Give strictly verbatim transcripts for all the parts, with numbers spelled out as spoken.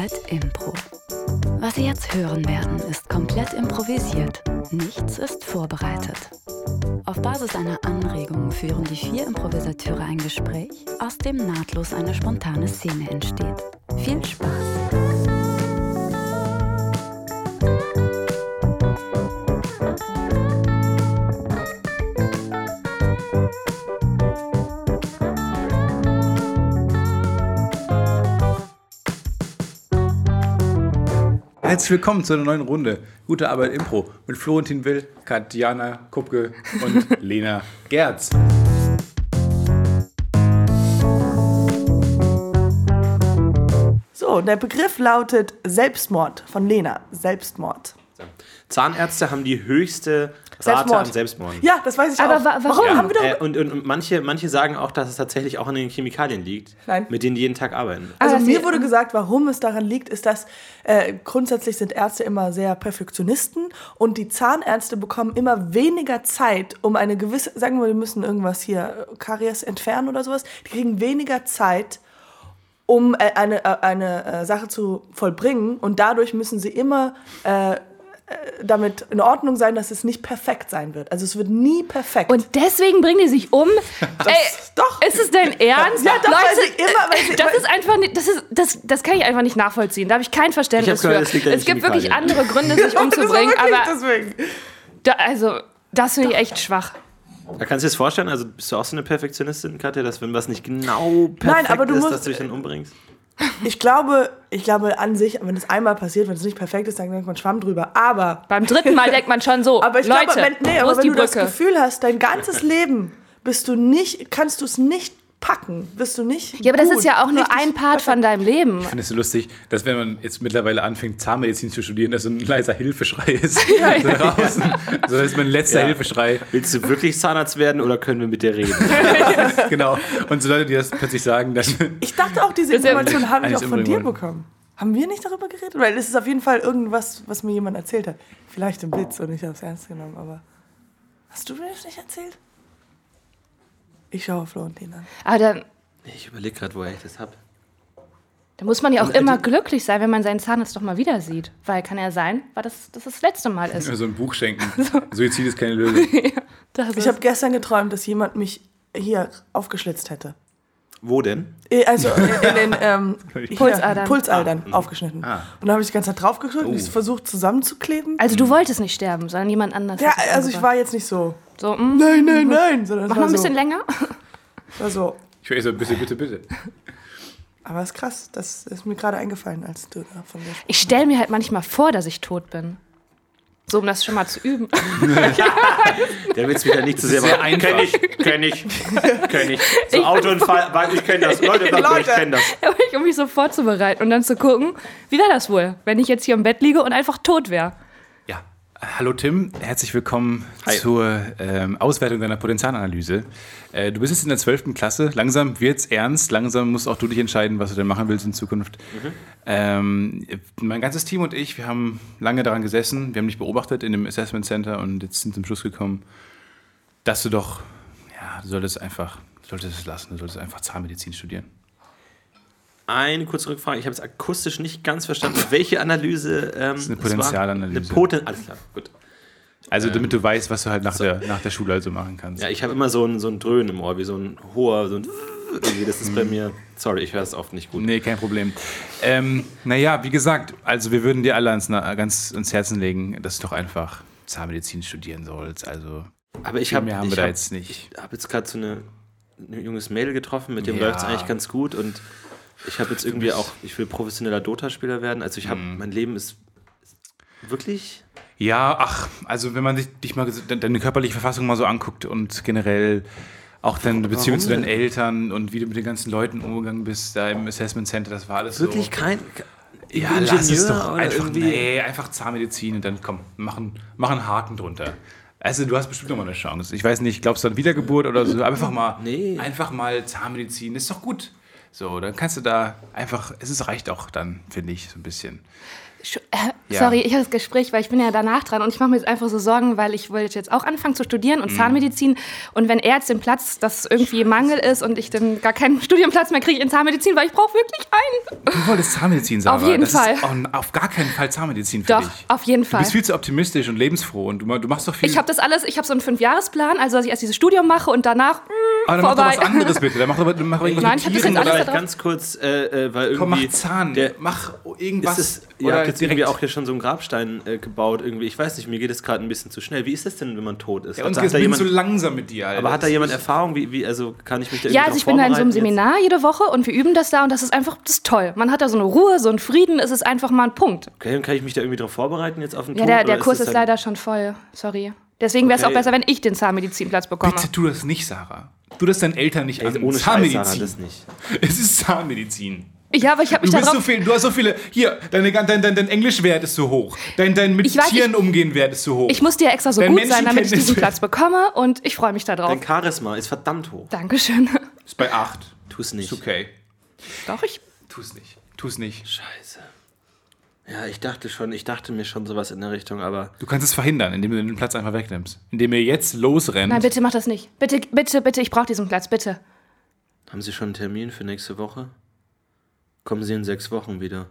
Arbeit Impro. Was Sie jetzt hören werden, ist komplett improvisiert. Nichts ist vorbereitet. Auf Basis einer Anregung führen die vier Improvisateure ein Gespräch, aus dem nahtlos eine spontane Szene entsteht. Viel Spaß! Herzlich willkommen zu einer neuen Runde Gute Arbeit Impro mit Florentin Will, Katjana Kupke und Lena Gerz. So, der Begriff lautet Selbstmord von Lena. Selbstmord. Zahnärzte haben die höchste Rate Selbstmord. an Selbstmorden. Ja, das weiß ich Aber auch. wa- warum? Ja, haben wir doch... äh, und, und, und manche, manche sagen auch, dass es tatsächlich auch an den Chemikalien liegt, Nein. mit denen die jeden Tag arbeiten. Also Ah, mir sie- wurde gesagt, warum es daran liegt, ist, dass äh, grundsätzlich sind Ärzte immer sehr Perfektionisten und die Zahnärzte bekommen immer weniger Zeit, um eine gewisse, sagen wir, die müssen irgendwas hier, äh, Karies entfernen oder sowas, die kriegen weniger Zeit, um äh, eine, äh, eine äh, Sache zu vollbringen und dadurch müssen sie immer äh, damit in Ordnung sein, dass es nicht perfekt sein wird. Also es wird nie perfekt. Und deswegen bringen die sich um? das, Ey, doch. ist es dein Ernst? Ja, doch, Leute, weil sie immer- weil sie- das weil- ist einfach nicht, das, ist, das, das kann ich einfach nicht nachvollziehen. Da habe ich kein Verständnis Ich hab gehört, für. es liegt an den Es gibt wirklich Chemikalien. andere Gründe, sich Ja, umzubringen, das war wirklich aber deswegen. da, also, das finde ich echt schwach. Da kannst du dir das vorstellen, also bist du auch so eine Perfektionistin, Katja, dass wenn was nicht genau perfekt Nein, aber du ist, musst- dass du dich dann umbringst? Ich glaube, ich glaube an sich, wenn es einmal passiert, wenn es nicht perfekt ist, dann denkt man Schwamm drüber. Aber, Beim dritten Mal denkt man schon so, aber ich Leute, glaube, wenn, nee, wo aber ist wenn die du das Brücke? Gefühl hast, dein ganzes Leben bist du nicht, kannst du es nicht packen, bist du nicht Ja, aber das gut, ist ja auch nur richtig ein Part von deinem Leben. Ich finde es so lustig, dass wenn man jetzt mittlerweile anfängt, Zahnmedizin zu studieren, dass so ein leiser Hilfeschrei ist. Ja, so ja, draußen. So, das ist mein letzter Ja. Hilfeschrei. Willst du wirklich Zahnarzt werden oder können wir mit dir reden? Genau. Und so Leute, die das plötzlich sagen, dass Ich dachte auch, diese Das ist ja- Information habe ich auch Eigentlich von dir umbringen wollen. bekommen. Haben wir nicht darüber geredet? Weil es ist auf jeden Fall irgendwas, was mir jemand erzählt hat. Vielleicht im Witz und ich habe es ernst genommen, aber hast du mir das nicht erzählt? Ich schaue Florentin an. Aber da, Ich überlege gerade, woher ich das habe. da muss man ja auch Und, äh, immer die- glücklich sein, wenn man seinen Zahnarzt doch mal wieder sieht. Weil kann ja sein, weil das das, das letzte Mal ist. so ein Buch schenken. Suizid ist keine Lösung. Das Ich ist- habe gestern geträumt, dass jemand mich hier aufgeschlitzt hätte. Wo denn? Eh, Also in, in den ähm, hier, Pulsadern. Pulsadern aufgeschnitten. Ah. Und dann habe ich die ganze Zeit drauf gedrückt und ich versucht zusammenzukleben. Also du wolltest nicht sterben, sondern jemand anders. Ja, hat dich also ich umgebracht. war jetzt nicht so, so, mm, nein, nein, nein, sondern es mach war noch ein so, bisschen länger. war so. Ich wäre so, bitte, bitte, bitte. Aber es ist krass, das ist mir gerade eingefallen, als du da von mir Ich stelle mir halt manchmal vor, dass ich tot bin. So, um das schon mal zu üben. Der Witz wieder nicht zu sehr sehr machen. einfach. Kenn ich, kenn ich, kenn ich. So Autounfall, weil ich kenne das. Leute, sagt mir, ich kenne das. Aber ich, um mich so vorzubereiten und dann zu gucken, wie wäre das wohl, wenn ich jetzt hier im Bett liege und einfach tot wäre. Ja. Hallo Tim, herzlich willkommen Hi. zur ähm, Auswertung deiner Potenzialanalyse. Äh, du bist jetzt in der zwölften Klasse, langsam wird's ernst, langsam musst auch du dich entscheiden, was du denn machen willst in Zukunft. Mhm. Ähm, mein ganzes Team und ich, wir haben lange daran gesessen, wir haben dich beobachtet in dem Assessment Center und jetzt sind zum Schluss gekommen, dass du doch, ja, du solltest einfach, du solltest es lassen, du solltest einfach Zahnmedizin studieren. Eine kurze Rückfrage. Ich habe es akustisch nicht ganz verstanden. Welche Analyse? Ähm, das ist eine war? Potenzialanalyse. Eine Poten Alles klar, gut. Also damit du weißt, was du halt nach, der, nach der Schule also machen kannst. Ja, ich habe immer so ein, so ein Dröhnen im Ohr, wie so ein hoher, so ein irgendwie, das ist bei mir, sorry, ich höre es oft nicht gut. Nee, kein Problem. Ähm, naja, wie gesagt, also wir würden dir alle ans, ganz ins Herzen legen, dass du doch einfach Zahnmedizin studieren sollst. Also Aber ich viel habe mehr haben ich wir da hab, jetzt nicht. Ich habe jetzt gerade so eine, ein junges Mädel getroffen, mit dem Ja. läuft es eigentlich ganz gut und ich habe jetzt irgendwie auch, ich will professioneller Dota-Spieler werden. Also ich habe, Mhm. mein Leben ist wirklich... Ja, ach, also wenn man sich dich mal de- deine körperliche Verfassung mal so anguckt und generell auch deine Beziehung Warum zu deinen denn? Eltern und wie du mit den ganzen Leuten umgegangen bist, da im Assessment Center, das war alles Wirklich so. kein... Ja, Ingenieur lass es doch oder einfach, irgendwie- nee, einfach Zahnmedizin und dann komm, mach einen, mach einen Haken drunter. Also du hast bestimmt noch mal eine Chance. Ich weiß nicht, glaubst du an Wiedergeburt oder so, einfach mal, Nee. einfach mal Zahnmedizin, ist doch gut. So, dann kannst du da einfach, es ist, reicht auch dann, finde ich, so ein bisschen. Äh, Ja. Sorry, ich habe das Gespräch, weil ich bin ja danach dran und ich mache mir jetzt einfach so Sorgen, weil ich wollte jetzt auch anfangen zu studieren und Zahnmedizin und wenn er jetzt den Platz, dass irgendwie Mangel ist und ich dann gar keinen Studienplatz mehr kriege in Zahnmedizin, weil ich brauche wirklich einen. Du wolltest Zahnmedizin, Sarah. Auf jeden das Fall. Ist auch auf gar keinen Fall Zahnmedizin für Doch, dich. auf jeden Du Fall. bist viel zu optimistisch und lebensfroh und du, du machst doch viel... Ich habe das alles, ich habe so einen Fünfjahresplan, also dass ich erst dieses Studium mache und danach mh, aber dann mach vorbei. doch was anderes bitte. Dann mach doch mach irgendwas Nein, mit ich hab das Tieren jetzt alles oder... da Vielleicht drauf. ganz kurz, äh, äh, weil irgendwie... Komm, mach Zahn. Der, mach ist irgendwas. es, ihr oder habt jetzt irgendwie direkt- auch hier schon so einen Grabstein äh, gebaut. Irgendwie. Ich weiß nicht, mir geht es gerade ein bisschen zu schnell. Wie ist das denn, wenn man tot ist? Ja, uns hat geht's da bin jemand, so langsam mit dir, Alter. aber hat da Das jemand ist- Erfahrung? Wie, wie, also kann ich mich da Ja, irgendwie also ich drauf bin da in so einem vorbereiten jetzt? Seminar jede Woche und wir üben das da und das ist einfach, das ist toll. Man hat da so eine Ruhe, so einen Frieden, es ist einfach mal ein Punkt. Okay, und kann ich mich da irgendwie drauf vorbereiten jetzt auf den Ja, Tod? der, oder der Kurs das ist dann- leider schon voll, sorry. Deswegen wäre es Okay. auch besser, wenn ich den Zahnmedizinplatz bekomme. Bitte tu das nicht, Sarah. Tu das deinen Eltern nicht Ey, an. ohne Scheiß, Zahnmedizin. Sarah, das nicht. Es ist Zahnmedizin. Ja, aber ich habe Du, mich bist so darauf... viel, du hast so viele. Hier, deine, dein, dein, dein Englischwert ist so hoch. Dein, dein mit Ich weiß, Tieren ich- umgehen Wert ist so hoch. Ich muss dir extra so Dein gut sein, damit ich Menschenkenntnis- diesen Platz bekomme und ich freue mich da drauf. Dein Charisma ist verdammt hoch. Dankeschön. ist bei acht. Tu's nicht. Ist okay. Doch, ich... Tu's nicht. Tu's nicht. Scheiße. Ja, ich dachte schon, ich dachte mir schon sowas in der Richtung, aber Du kannst es verhindern, indem du den Platz einfach wegnimmst. Indem ihr jetzt losrennt. Nein, bitte mach das nicht. Bitte, bitte, bitte, ich brauche diesen Platz, bitte. haben Sie schon einen Termin für nächste Woche? Kommen Sie in sechs Wochen wieder.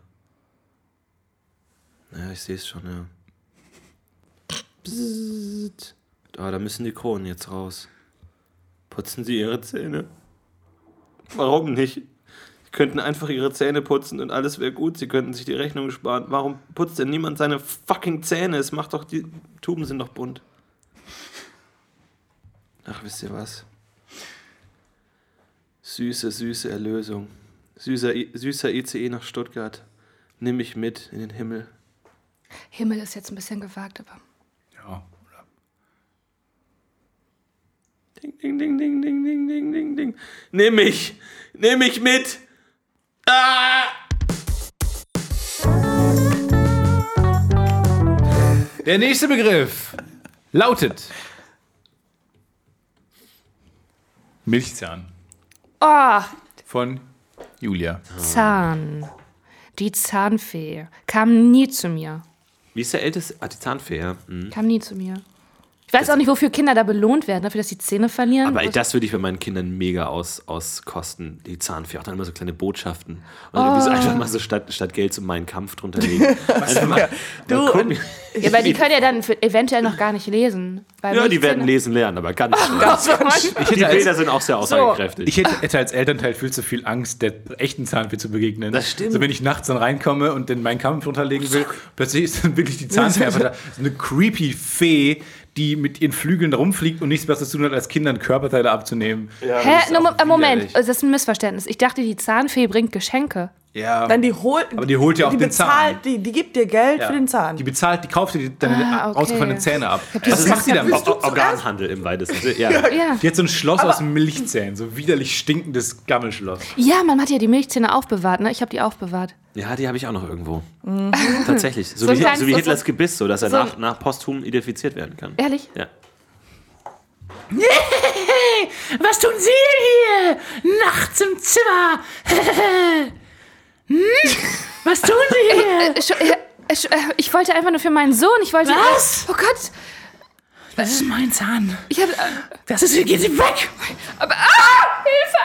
Ja, ich sehe es schon, ja. Psst. Ah, da müssen die Kronen jetzt raus. Putzen Sie Ihre Zähne? Warum nicht? Sie könnten einfach Ihre Zähne putzen und alles wäre gut. Sie könnten sich die Rechnung sparen. Warum putzt denn niemand seine fucking Zähne? Es macht doch, die Tuben sind doch bunt. Ach, wisst ihr was? Süße, süße Erlösung. Süßer, I- süßer I C E nach Stuttgart. Nimm mich mit in den Himmel. Himmel ist jetzt ein bisschen gewagt, aber... Ja. Ding, ding, ding, ding, ding, ding, ding, ding, ding. Nimm mich! Nimm mich mit! Ah! Der nächste Begriff lautet Milchzahn Oh, von Julia. Zahn. Die Zahnfee kam nie zu mir. Wie ist der älteste? Ah, die Zahnfee, ja. Mhm. Kam nie zu mir. Ich weiß auch nicht, wofür Kinder da belohnt werden, dafür, dass die Zähne verlieren. Aber ey, Was- das würde ich bei meinen Kindern mega aus, auskosten. Die Zahnfee, auch dann immer so kleine Botschaften. Und irgendwie so einfach mal so statt, statt Geld so meinen Kampf drunter legen. Einfach mal, Du, mal gucken. Ja, aber die können ja dann für, eventuell noch gar nicht lesen. Weil Ja, die werden Milchzähne- lesen lernen, aber ganz schnell. Ich Die hätte, als, Bilder sind auch sehr aussagekräftig. ich hätte, hätte als Elternteil viel zu viel Angst, der echten Zahnfee zu begegnen. Das stimmt. So, wenn ich nachts dann reinkomme und den meinen Kampf runterlegen will, plötzlich ist dann wirklich die Zahnfee einfach da. So eine creepy Fee, die mit ihren Flügeln da rumfliegt und nichts besseres zu tun hat, als Kindern Körperteile abzunehmen. Hä? No, auch Mo- Moment, widerlich. das ist ein Missverständnis. Ich dachte, die Zahnfee bringt Geschenke. Ja. Nein, die holt, Aber die holt ja auch die den bezahlt, Zahn. Die, die gibt dir Geld Ja. für den Zahn. Die bezahlt, die kauft dir die, deine Ah, okay. ausgefallenen Zähne ab. das Was macht die damit? Willst du Or- Organhandel im weitesten Sinne. Ja. Ja. Die hat so ein Schloss aus Milchzähnen, so widerlich stinkendes Gammelschloss. Ja, man hat ja die Milchzähne aufbewahrt, ne? Ich habe die aufbewahrt. ja, die habe ich auch noch irgendwo. Tatsächlich. So, So ein wie, kleines- so wie so- Hitlers Gebiss, so dass er so ein- nach, nach posthum identifiziert werden kann. Ehrlich? Ja. Was tun Sie denn hier? Nachts im Zimmer. hm? Was tun Sie hier? Äh, Scho- äh, äh, Scho- äh, ich wollte einfach nur für meinen Sohn. Ich wollte. Was? Oh Gott. Das ist mein Zahn. Ich habe. Äh, Das ist, geht Sie weg. aber. Ah! Hilfe!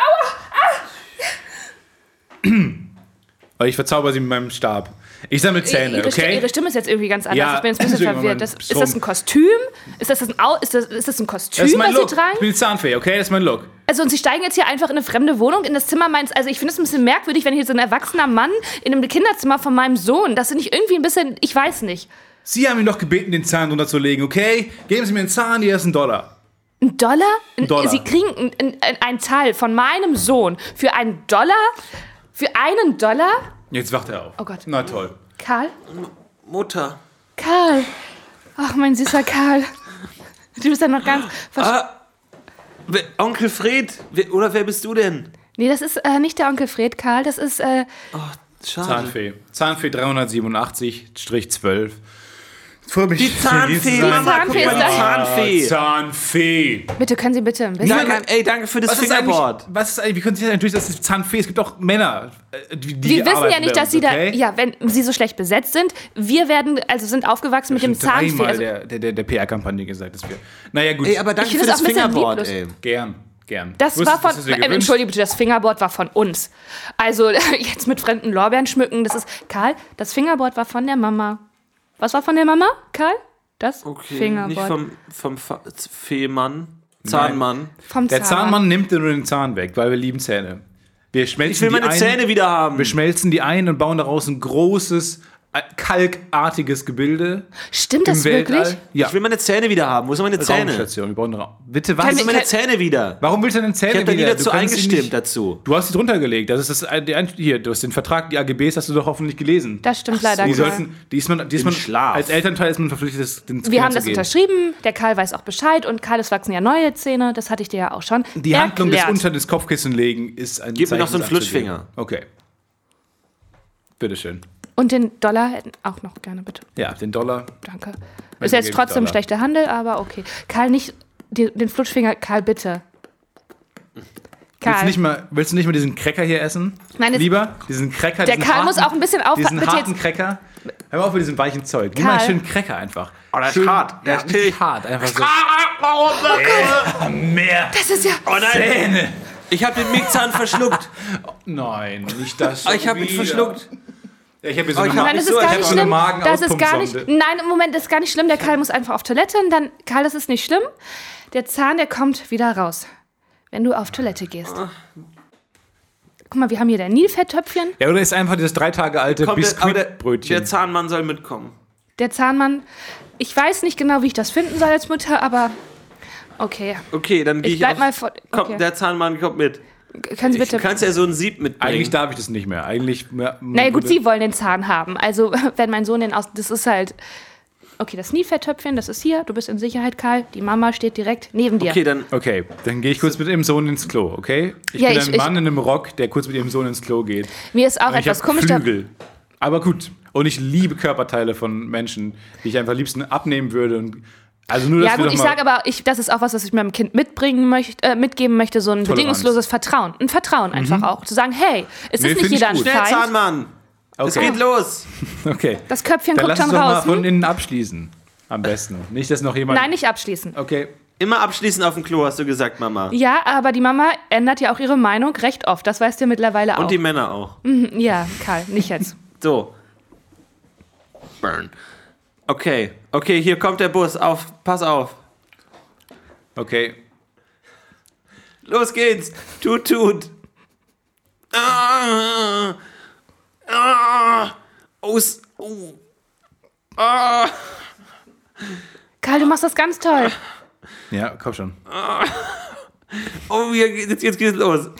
Aua! Aber ich verzauber sie mit meinem Stab. Ich sammle Zähne, ihre, Sti- okay? ihre Stimme ist jetzt irgendwie ganz anders. Ja, Ich bin jetzt ein bisschen irgendwann verwirrt. Das, mal ist das ein Kostüm? Ist das, ein Au ist das, ist das ein Kostüm, Das ist mein was Look. Sie tragen? Ich bin die Zahnfee, okay? Das ist mein Look. Also, und Sie steigen jetzt hier einfach in eine fremde Wohnung, in das Zimmer meines. Also, ich finde es ein bisschen merkwürdig, wenn hier so ein erwachsener Mann in einem Kinderzimmer von meinem Sohn. Das finde ich irgendwie ein bisschen. Ich weiß nicht. Sie haben ihn doch gebeten, den Zahn drunter zu legen, okay? Geben Sie mir einen Zahn, hier ist ein Dollar. Ein Dollar? Ein Dollar. Sie kriegen ein, ein, ein, einen Teil von meinem Sohn für einen Dollar? Für einen Dollar? Jetzt wacht er auf. Oh Gott. Na toll. Karl? Mutter. Karl. Ach, mein süßer Karl. Du bist ja noch ganz. versch- Ah, wer, Onkel Fred. Wer, oder wer bist du denn? Nee, das ist äh, nicht der Onkel Fred, Karl. Das ist. Äh, Oh, schade. Zahnfee. Zahnfee dreihundertsiebenundachtzig zwölf. Freut mich, Die Zahnfee, Mama, guck Zahnfee mal, ist die das. Zahnfee. Zahnfee. Bitte, können Sie bitte ein bisschen... Danke, ey, danke für das Was ist, eigentlich, Fingerboard. was ist eigentlich, wie können Sie das natürlich, das ist Zahnfee, es gibt auch Männer, äh, die, die Wir wissen arbeiten ja nicht, bei dass uns, sie da, okay? ja, wenn sie so schlecht besetzt sind, wir werden, also sind aufgewachsen mit dem Schon Zahnfee. dreimal Also, der, der, der, der P R-Kampagne gesagt, dass wir, naja gut, Ey, aber danke Ich für finde das das auch ein bisschen Fingerboard, lieblos. ey. gern, gern. das Du war hast- von, hast du dir äh, gewünscht? entschuldige bitte, das Fingerboard war von uns. Also jetzt mit fremden Lorbeeren schmücken, das ist, Karl, das Fingerboard war von der Mama. Was war von der Mama, Karl? Das Okay, Fingerboard. nicht vom, vom Fa- Feemann, Zahnmann. Vom Der Zahnmann nimmt dir nur den Zahn weg, weil wir lieben Zähne. Wir schmelzen Ich will die meine ein, Zähne wieder haben. Wir schmelzen die ein und bauen daraus ein großes, äh, kalkartiges Gebilde. Stimmt im das Weltall. wirklich? Ja, Ich will meine Zähne wieder haben. Wo sind meine Zähne? Raumstation. Wir brauchen eine Raum. Bitte was? Wo Kann sind wir- meine Zähne wieder? Warum willst du denn Zähne Ich habe da nie wieder? dazu Du kannst sie eingestimmt nicht- dazu. Du hast sie drunter gelegt. Das ist das, äh, die Ein- hier, du hast den Vertrag, die A G Bs hast du doch hoffentlich gelesen. Das stimmt leider, Die Karl. sollten, die ist man, die ist man Schlaf. als Elternteil ist man verpflichtet, das den Wir Kindern haben zu das geben. unterschrieben, der Karl weiß auch Bescheid und Karl, es wachsen ja neue Zähne, das hatte ich dir ja auch schon Die Handlung des erklärt. unter das Kopfkissen legen ist ein Gib mir noch Zeichen, so einen das abzugeben. Flutschfinger. Okay. Bitteschön. Und den Dollar hätten auch noch gerne, bitte. Ja, den Dollar. Danke. Wenn Ist du jetzt gibst, trotzdem Dollar. schlechter Handel, aber okay. Karl, nicht die, den Flutschfinger, Karl, bitte. Willst du, Karl, nicht mal, willst du nicht mal diesen Cracker hier essen? Nein, es- Lieber? Diesen Cracker, der diesen Karl harten, muss auch ein bisschen aufpassen. Diesen Bitte harten jetzt. Cracker. Hör mal auf mit diesem weichen Zeug. Nimm mal einen Karl. schönen Cracker einfach. Oh, der ist Schön, hart. Der ja, ist richtig hart. Einfach so. Äh, mehr Das ist ja. Oh nein, Zähne. ich habe den Milchzahn verschluckt. Nein, nicht das Oh, schon ich habe ihn wieder. verschluckt. Ja, ich habe hier so Oh, eine, ich hab Nein, mich das so- ist ich gar hab nicht so eine schlimm. Magen- Das ist gar nicht. Auspumpsonde. Nein, im Moment ist gar nicht schlimm. Der Karl muss einfach auf Toilette und dann. Karl, das ist nicht schlimm. Der Zahn, der kommt wieder raus. Wenn du auf Toilette gehst. Guck mal, wir haben hier dein Nilfetttöpfchen. Ja, oder ist einfach dieses drei Tage alte Komm, der, aber der, Biskuitbrötchen. der Zahnmann soll mitkommen. Der Zahnmann. Ich weiß nicht genau, wie ich das finden soll als Mutter, aber. Okay. Okay, dann gehe Ich ich, bleib auf, mal vor. Komm, Okay. der Zahnmann kommt mit. Können Sie Ich, bitte. du kannst ja so ein Sieb mitbringen. Eigentlich darf ich das nicht mehr. Eigentlich. Ja, Naja, gut, Sie wollen den Zahn haben. Also, wenn mein Sohn den aus. Das ist halt. Okay, das Nilfetttöpfchen, das ist hier. Du bist in Sicherheit, Karl. Die Mama steht direkt neben dir. Okay, dann Okay, dann gehe ich kurz mit ihrem Sohn ins Klo, okay? Ich Ja, bin ich- ein ich- Mann in einem Rock, der kurz mit ihrem Sohn ins Klo geht. Mir ist auch Und ich etwas hab komisch. Da, Flügel. Aber gut. Und ich liebe Körperteile von Menschen, die ich einfach am liebsten abnehmen würde. Und also nur, dass ja, wir gut, doch ich mal sage aber, ich, das ist auch was, was ich meinem Kind mitbringen möchte, äh, mitgeben möchte, so ein Toleranz. bedingungsloses Vertrauen. Ein Vertrauen einfach auch. Zu sagen, hey, es Nee, ist find nicht ich jeder ein gut. schnell, Feind. Zahnmann. Es Okay. geht los. Okay. Das Köpfchen Dann guckt lass uns schon doch mal raus. von Hm? innen abschließen. Am besten. Nicht, dass noch jemand. Nein, nicht abschließen. Okay. Immer abschließen auf dem Klo, hast du gesagt, Mama. Ja, aber die Mama ändert ja auch ihre Meinung recht oft. Das weißt du mittlerweile auch. Und die Männer auch. Ja, Karl, nicht jetzt. So. Burn. Okay, okay, hier kommt der Bus. Auf, pass auf. Okay. Los geht's. Tut, tut. Ah, ah, oh, s- oh. Ah. Karl, du machst das ganz toll. Ja, komm schon. Oh, hier, geht- jetzt, jetzt geht's los.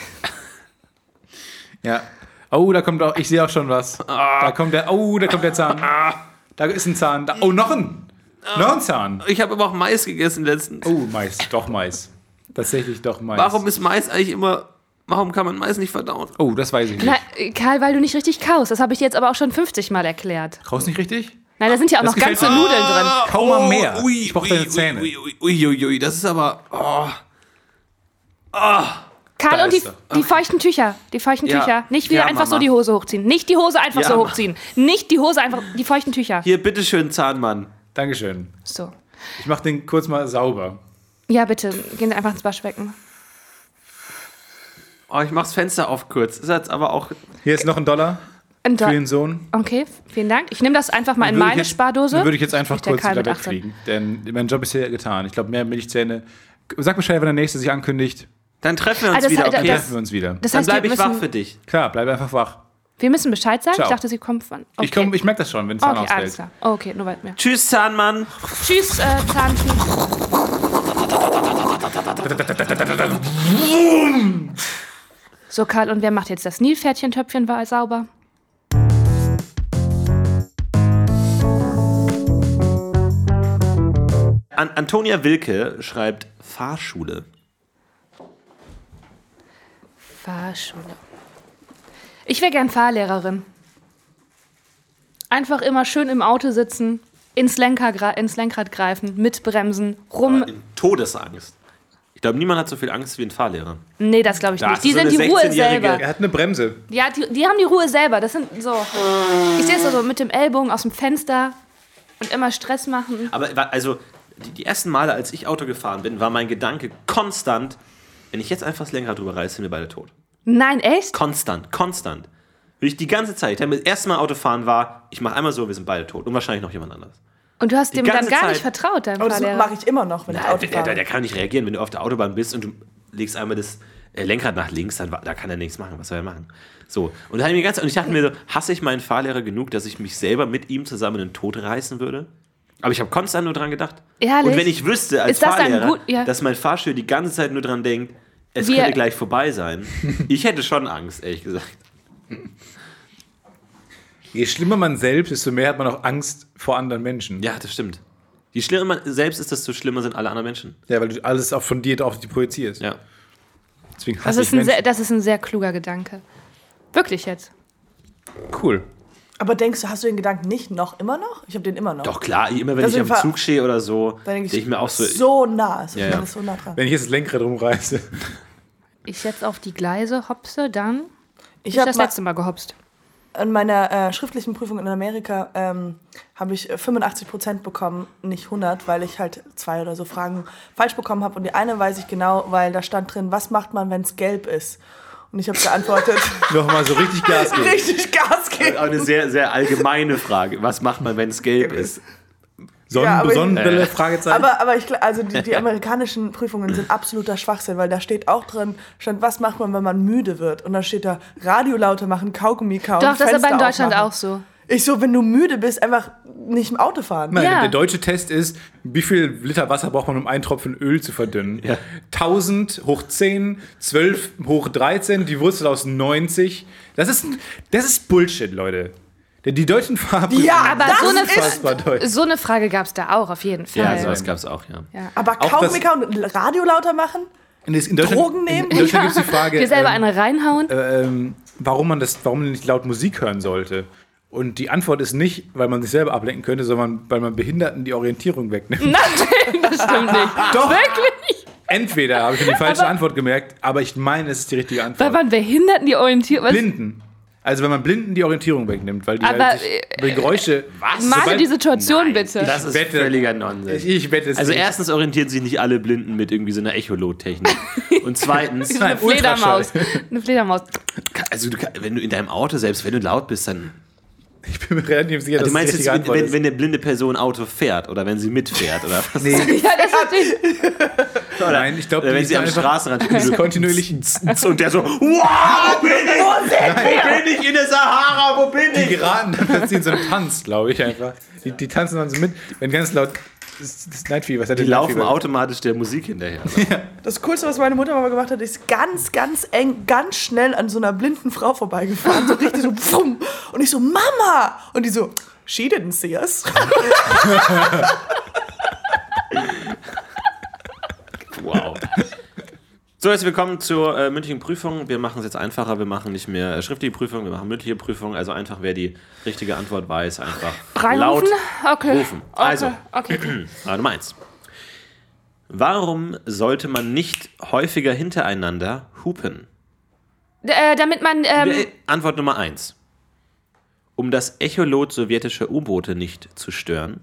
Ja. Oh, da kommt auch. Ich sehe auch schon was. Da kommt der. Oh, da kommt der Zahn. Da ist ein Zahn. Da, oh, noch ein. Noch ein Zahn. Ich habe aber auch Mais gegessen letztens. Oh, Mais. Doch Mais. Tatsächlich doch Mais. Warum ist Mais eigentlich immer... Warum kann man Mais nicht verdauen? Oh, das weiß ich nicht. Na, äh, Karl, weil du nicht richtig kaust. Das habe ich dir jetzt aber auch schon fünfzig Mal erklärt. Raus nicht richtig? Nein, da sind ja auch Das noch ganze gefällt mir. Nudeln drin. Kau mal mehr. Oh, ui, Ich brauch ui, deine ui, Zähne. Ui, ui, ui, ui, ui, das ist aber... Oh. Karl, Da und die, ist er. die feuchten Tücher. Die feuchten Ja. Tücher. Nicht wieder Ja, einfach so Mama. die Hose hochziehen. Nicht die Hose einfach Ja, so Mama. hochziehen. Nicht die Hose einfach... Die feuchten Tücher. Hier, bitteschön, Zahnmann. Dankeschön. So. Ich mach den kurz mal sauber. Ja, bitte. Gehen einfach ins Waschbecken. Oh, ich mach's Fenster auf kurz. Ist jetzt aber auch... Hier ist noch ein Dollar Und für da, den Sohn. okay, vielen Dank. Ich nehme das einfach mal in Würde ich meine jetzt- Spardose. Dann würde ich jetzt einfach Nicht der kurz Karl wieder mit achtzehn. wegfliegen. Denn mein Job ist hier getan. Ich glaube, mehr Milchzähne. Sag Bescheid, wenn der Nächste sich ankündigt. Dann treffen wir uns Ah, das- wieder, das- okay? das- Treffen wir uns wieder. Das Dann heißt, wir bleibe ich müssen, wach für dich. Klar, bleib einfach wach. wir müssen Bescheid sagen. Ciao. Ich dachte, sie kommen von... Okay. Ich, komm, ich merke das schon, wenn es Zahn Okay, alles ausfällt. klar. Okay, nur weit mehr. Tschüss, Zahnmann. Tschüss, äh, Zahnfee. So, Karl, und wer macht jetzt das Nilpferdchentöpfchen war sauber? An Antonia Wilke schreibt Fahrschule. Fahrschule. Ich wäre gern Fahrlehrerin. Einfach immer schön im Auto sitzen, ins, Lenker, gra- ins Lenkrad greifen, mitbremsen, rum. In Todesangst. Ich glaube, niemand hat so viel Angst wie ein Fahrlehrer. Nee, das glaube ich Das nicht. Die ist so sind eine die Ruhe sechzehnjährige selber. Er hat eine Bremse. Ja, die, die haben die Ruhe selber. Das sind so. Ich sehe es so mit dem Ellbogen aus dem Fenster und immer Stress machen. Aber wa- also, die, die ersten Male, als ich Auto gefahren bin, war mein Gedanke konstant, wenn ich jetzt einfach das Lenkrad drüber reiße, sind wir beide tot. Nein, echt? Konstant, konstant. Ich die ganze Zeit. Das erste Mal Autofahren war, ich mache einmal so, wir sind beide tot. Und wahrscheinlich noch jemand anderes. Und du hast dem dann ganze gar Zeit- nicht vertraut, deinem Aber das Fahrlehrer. mache ich immer noch, wenn ich Der, Auto der, der, fahre. der kann nicht reagieren, wenn du auf der Autobahn bist und du legst einmal das äh, Lenkrad nach links, dann wa- da kann er nichts machen. Was soll er machen? So. Und, da hab ich mir ganz, und ich dachte mir so, hasse ich meinen Fahrlehrer genug, dass ich mich selber mit ihm zusammen in den Tod reißen würde? Aber ich habe konstant nur dran gedacht. Ehrlich? Und wenn ich wüsste als Ist das dann Fahrlehrer, gut? Ja. dass mein Fahrschüler die ganze Zeit nur dran denkt, es Wir- könnte gleich vorbei sein, ich hätte schon Angst, ehrlich gesagt. Je schlimmer man selbst, desto mehr hat man auch Angst vor anderen Menschen. Ja, das stimmt. Je schlimmer man selbst ist, desto schlimmer sind alle anderen Menschen. Ja, weil du alles auch von dir drauf projizierst. Ja. Deswegen Das hasse ist, ich ein Menschen. sehr, das ist ein sehr kluger Gedanke. Wirklich jetzt. Cool. Aber denkst du, hast du den Gedanken nicht noch immer noch? Ich habe den immer noch. Doch, klar, immer wenn Das ich am sind Ver- Zug stehe oder so, Da denke denke ich mir auch so, so nah. Ist Ja, ja, ja. so nah dran. Wenn ich jetzt das Lenkrad rumreiße. Ich jetzt auf die Gleise hopse, dann Ich ich habe das mal letzte Mal gehopst. an meiner äh, schriftlichen Prüfung in Amerika ähm, habe ich äh, fünfundachtzig Prozent bekommen, nicht hundert, weil ich halt zwei oder so Fragen falsch bekommen habe. Und die eine weiß ich genau, weil da stand drin, was macht man, wenn es gelb ist? Und ich habe geantwortet, Nochmal so richtig Gas geben. richtig Gas geben. auch eine sehr, sehr allgemeine Frage. Was macht man, wenn es gelb ist? Sonnen, Ja, aber ich- Sonnenbrille, Fragezeichen. Aber, aber ich, gl- also die, die amerikanischen Prüfungen sind absoluter Schwachsinn, weil da steht auch drin, stand, was macht man, wenn man müde wird? Und dann steht da, Radio lauter machen, Kaugummi kauen, Doch, das ist aber Fenster in Deutschland aufmachen. auch so. Ich so, wenn du müde bist, einfach nicht im Auto fahren. Nein, Ja. der deutsche Test ist, wie viel Liter Wasser braucht man, um einen Tropfen Öl zu verdünnen? Ja. tausend hoch zehn, zwölf hoch dreizehn, die Wurzel aus neunzig. Das ist, das ist Bullshit, Leute. Denn die deutschen Farben Ja, Aber das so eine, ist- unfassbar deutsch. so eine Frage gab es da auch, auf jeden Fall. Ja, sowas gab es auch, ja. Ja. Aber Auch Kaugummi das- kauen und Radio lauter machen? In in Deutschland, Drogen nehmen? In Deutschland gibt es die Frage, Dir selber ähm, eine reinhauen? ähm, warum man das, warum man nicht laut Musik hören sollte. Und die Antwort ist nicht, weil man sich selber ablenken könnte, sondern weil man Behinderten die Orientierung wegnimmt. Nein, das stimmt nicht. Doch. Wirklich? Entweder habe ich die falsche Antwort gemerkt, aber ich meine, es ist die richtige Weil Antwort. man Behinderten die Orientierung. Was? Blinden. Also wenn man Blinden die Orientierung wegnimmt, weil die Aber, halt sich über die Geräusche... Was? Male Sobald- die Situation bitte. Das ist Wette. völliger Nonsens. Ich, ich wette es Also nicht. erstens orientieren sich nicht alle Blinden mit irgendwie so einer Echolot-Technik. Und zweitens, So eine Nein, Ultraschall. Fledermaus. Eine Fledermaus. also du, kann- wenn du in deinem Auto, selbst wenn du laut bist, dann... Ich bin mir relativ sicher, Also dass du meinst das die jetzt, richtige wenn, Antwort wenn, ist. wenn eine blinde Person Auto fährt oder wenn sie mitfährt oder was? Nee, Ja, das ist natürlich. nein, ich glaube, Oder die wenn ist sie am einfach Straßenrand so steht, kontinuierlich... und der so, wow, wo bin ich? Wo bin ich in der Sahara? Wo bin Die ich? geraten dann plötzlich in so einen Tanz, glaube ich einfach. Die, die tanzen dann so mit, wenn ganz laut... Das, das Night Fever, was hat Die der Night laufen Fever? automatisch der Musik hinterher. Das Coolste, was meine Mutter mal gemacht hat, ist ganz, ganz eng, ganz schnell an so einer blinden Frau vorbeigefahren. So richtig so, pfumm. Und ich so, Mama! Und die so, she didn't see us. Wow. So, jetzt willkommen zur äh, mündlichen Prüfung. Wir machen es jetzt einfacher. Wir machen nicht mehr äh, schriftliche Prüfung, wir machen mündliche Prüfung. Also einfach, wer die richtige Antwort weiß, einfach laut Reinrufen? Okay. rufen. Also, Okay. okay. Frage Nummer eins. Warum sollte man nicht häufiger hintereinander hupen? D- Äh, damit man. Ähm, Äh, Antwort Nummer eins. Um das Echolot sowjetischer U-Boote nicht zu stören.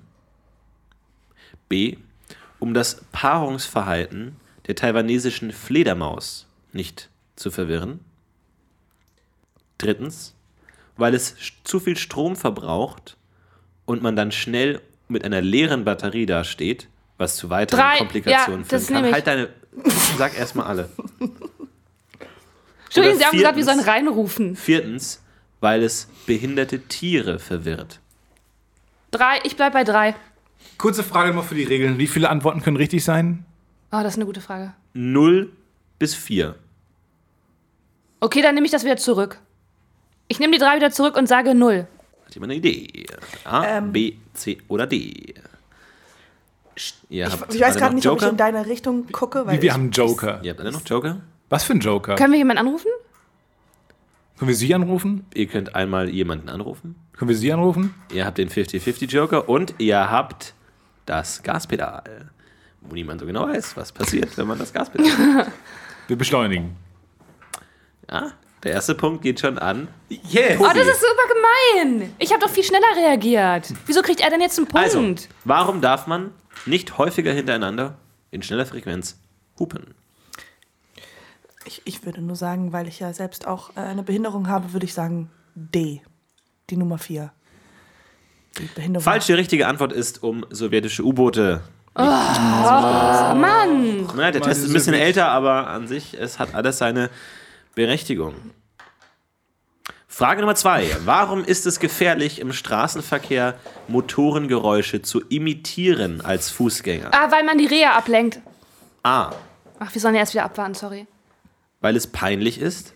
B. Um das Paarungsverhalten der taiwanesischen Fledermaus nicht zu verwirren. Drittens. Weil es sch- zu viel Strom verbraucht und man dann schnell mit einer leeren Batterie dasteht, was zu weiteren Drei. Komplikationen Ja, das führen kann. nehme ich. Halt deine... Sag erstmal alle. Entschuldigung, oder Sie haben gesagt, wir sollen viertens- reinrufen. Viertens, weil es behinderte Tiere verwirrt. Drei, ich bleib bei drei. Kurze Frage noch für die Regeln. Wie viele Antworten können richtig sein? Oh, das ist eine gute Frage. null bis vier. Okay, dann nehme ich das wieder zurück. Ich nehme die drei wieder zurück und sage null. Hat jemand eine Idee? A, Ähm. B, C oder D? Ihr Ich, habt ich weiß alle gerade noch nicht, ob ich Joker? in deine Richtung gucke. Weil Wie, wir ich, haben einen Joker. Ihr habt alle noch Joker? Was für ein Joker? Können wir jemanden anrufen? Können wir Sie anrufen? Ihr könnt einmal jemanden anrufen. Können wir Sie anrufen? Ihr habt den fünfzig fünfzig Joker und ihr habt das Gaspedal. Wo niemand so genau weiß, was passiert, wenn man das Gaspedal. Wir beschleunigen. Ja, der erste Punkt geht schon an. Yes! Oh, das ist super gemein. Ich habe doch viel schneller reagiert. Wieso kriegt er denn jetzt einen Punkt? Also, warum darf man nicht häufiger hintereinander in schneller Frequenz hupen? Ich, ich würde nur sagen, weil ich ja selbst auch äh, eine Behinderung habe, würde ich sagen D. Die Nummer vier. Die Behinderung. Falsch, die richtige Antwort ist um sowjetische U-Boote. Oh, Mann. Na, der Test ist ein bisschen älter, aber an sich, es hat alles seine Berechtigung. Frage Nummer zwei. Warum ist es gefährlich, im Straßenverkehr Motorengeräusche zu imitieren als Fußgänger? Ah, weil man die Rehe ablenkt. A. Ach, wir sollen ja erst wieder abwarten, sorry. Weil es peinlich ist.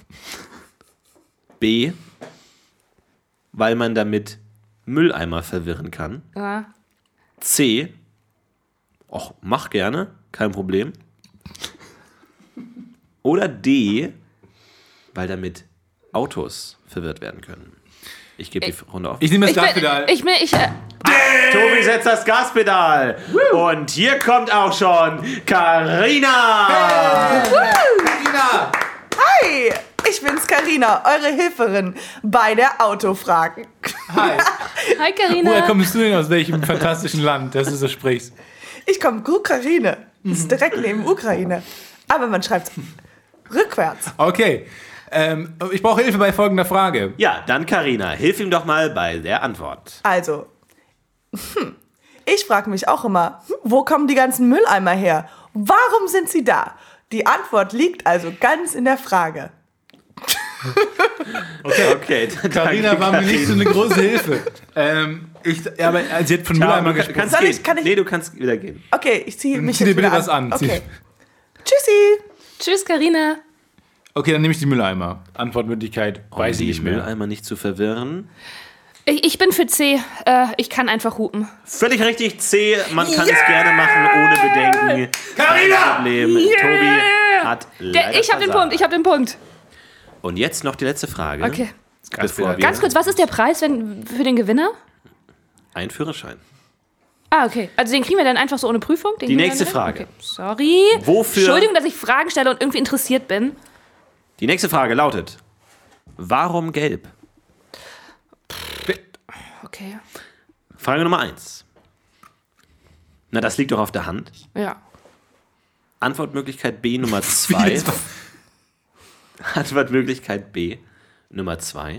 B. Weil man damit Mülleimer verwirren kann. Ja. C. Och, mach gerne, kein Problem. Oder D. Weil damit Autos verwirrt werden können. Ich gebe die Runde auf. Ich nehme das Ich bin, Gaspedal. ich bin, ich, äh, Tobi setzt das Gaspedal. Und hier kommt auch schon Carina. Carina! Hi, ich bin's Carina, eure Hilferin bei der Autofragen. Hi. hi Carina. Woher kommst du denn aus welchem fantastischen Land, dass du so sprichst? Ich komme Ukraine. Das ist direkt neben Ukraine. Aber man schreibt rückwärts. Okay. Ähm, ich brauche Hilfe bei folgender Frage. Ja, dann Carina, hilf ihm doch mal bei der Antwort. Also, hm, ich frage mich auch immer, hm, wo kommen die ganzen Mülleimer her? Warum sind sie da? Die Antwort liegt also ganz in der Frage. Okay, okay. Carina war mir nicht so eine große Hilfe. ähm, ich, ja, aber sie hat von Ciao, Mülleimer du gesprochen. kannst Soll gehen. ich- kann ich- Nee, du kannst wieder gehen. Okay, ich ziehe mich Zieh jetzt dir bitte wieder was an. Okay. Tschüssi. Tschüss, Carina. Okay, dann nehme ich die Mülleimer. Antwortmöglichkeit weiß um ich die nicht mehr. Mülleimer nicht zu verwirren. Ich, ich bin für C. Äh, ich kann einfach hupen. Völlig richtig, C. Man kann es gerne machen, ohne Bedenken. Carina! Kein Problem. Tobi hat Der, leider ich habe den versagt. Punkt, ich habe den Punkt. Und jetzt noch die letzte Frage. Okay. Bevor wir Ganz kurz, was ist der Preis wenn, für den Gewinner? Ein Führerschein. Ah, okay. Also den kriegen wir dann einfach so ohne Prüfung? Den Die kriegen wir nächste dann Frage. Okay. Sorry. Wofür- Entschuldigung, dass ich Fragen stelle und irgendwie interessiert bin. Die nächste Frage lautet: Warum gelb? Okay. Frage Nummer eins. Na, das liegt doch auf der Hand. Ja. Antwortmöglichkeit B Nummer zwei. Antwortmöglichkeit B Nummer zwei.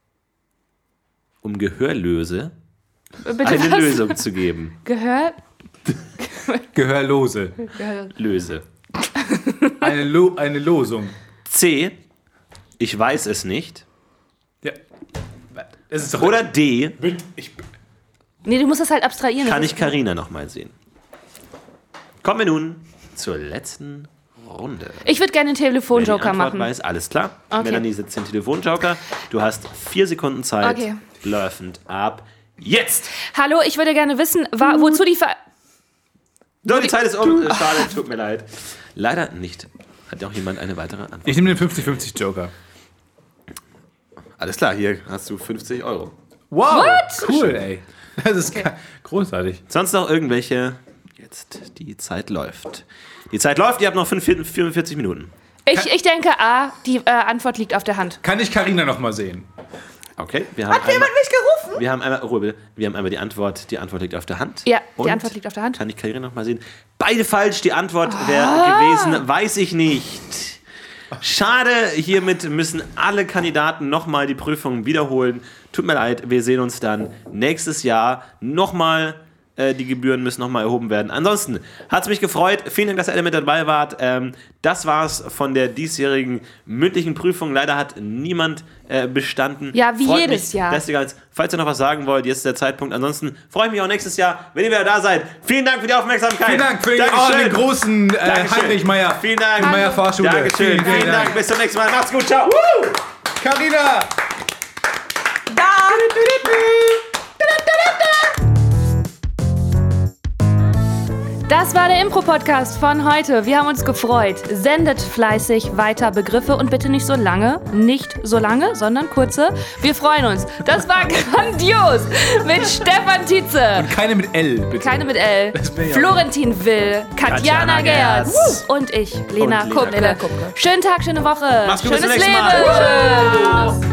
Um Gehörlöse Bitte eine was? Lösung zu geben. Gehört? Gehörlose. Gehört. Löse. Eine, Lo eine Losung. C. Ich weiß es nicht. Ja. Das ist doch Oder D. Ich, Nee, du musst das halt abstrahieren. Kann Das ich Carina nochmal sehen. Kommen wir nun zur letzten Runde. ist- ich würde gerne einen Wer die Telefonjoker Antwort machen. weiß, alles klar. Okay. Melanie setzt den Telefonjoker. Du hast vier Sekunden Zeit. Okay. Laufend ab. Jetzt! Hallo, ich würde gerne wissen, wa wozu die Ver So, die Zeit ist um. Schade, tut mir leid. Leider nicht. Hat auch jemand eine weitere Antwort? ich nehme den fünfzig fünfzig Joker. Alles klar, hier hast du fünfzig Euro. Wow, cool, ey. Das ist großartig. Sonst noch irgendwelche? Jetzt, die Zeit läuft. Die Zeit läuft, ihr habt noch fünfundvierzig Minuten. Ich, ich denke A, die äh, Antwort liegt auf der Hand. Kann ich Carina noch mal sehen? Okay, wir haben Hat einmal, jemand mich gerufen? wir haben einmal, Ruhe bitte. Wir haben einmal die Antwort, die Antwort liegt auf der Hand. Ja, die Und Antwort liegt auf der Hand. Kann ich Carina noch mal sehen? Beide falsch, die Antwort wäre gewesen, weiß ich nicht. Schade, hiermit müssen alle Kandidaten nochmal die Prüfung wiederholen. Tut mir leid, wir sehen uns dann nächstes Jahr nochmal. Äh, die Gebühren müssen nochmal erhoben werden. Ansonsten hat es mich gefreut. Vielen Dank, dass ihr alle mit dabei wart. Ähm, das war's von der diesjährigen mündlichen Prüfung. Leider hat niemand äh, bestanden. Ja, wie Freut jedes mich, Jahr. dass ihr ganz, falls ihr noch was sagen wollt, jetzt ist der Zeitpunkt. Ansonsten freue ich mich auch nächstes Jahr, wenn ihr wieder da seid. Vielen Dank für die Aufmerksamkeit. Vielen Dank für den, oh, Dankeschön. den großen äh, Dankeschön. Heinrich Meier. Vielen Dank. Meier Fahrschule. Dankeschön. Vielen, vielen, Vielen Dank. Dank. Bis zum nächsten Mal. Macht's gut. Ciao. Carina! Da. Das war der Impro-Podcast von heute. Wir haben uns gefreut. Sendet fleißig weiter Begriffe und bitte nicht so lange. Nicht so lange, sondern kurze. Wir freuen uns. Das war grandios mit Stefan Tietze. Und keine mit L, bitte. Keine mit L. Das wär ja- Florentin Will. Katjana Katjana Gerz. Gerz. Und ich, Lena Und Lena Kupke. Lena Kupke. Schönen Tag, schöne Woche. Mach's gut, bis Schönes zum nächsten Leben. Mal. Tschüss.